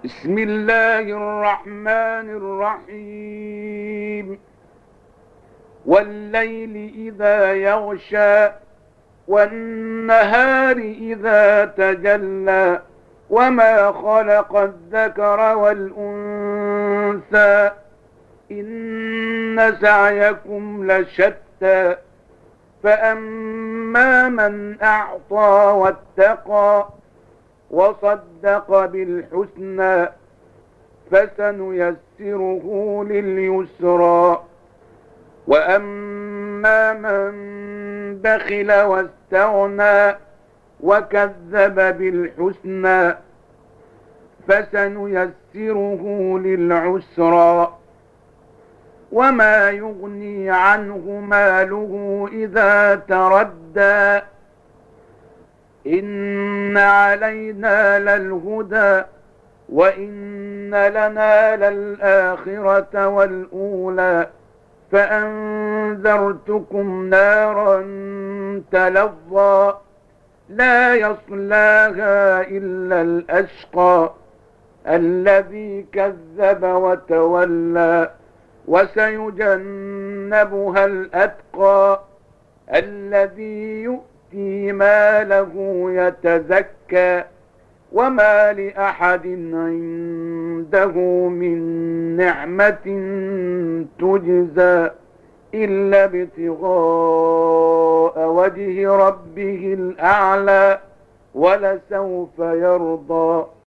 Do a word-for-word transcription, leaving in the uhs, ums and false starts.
بسم الله الرحمن الرحيم. والليل إذا يغشى والنهار إذا تجلى وما خلق الذكر والأنثى إن سعيكم لشتى فأما من أعطى واتقى وصدق بالحسنى فسنيسره لليسرى وأما من بخل واستغنى وكذب بالحسنى فسنيسره للعسرى وما يغني عنه ماله إذا تردى إن علينا للهدى وإن لنا للآخرة والأولى فأنذرتكم نارا تلظى لا يصلاها إلا الأشقى الذي كذب وتولى وسيجنبها الأتقى الذي يؤتي ماله يتزكى وما لأحد عنده من نعمة تجزى إلا ابتغاء وجه ربه الأعلى ولسوف يرضى.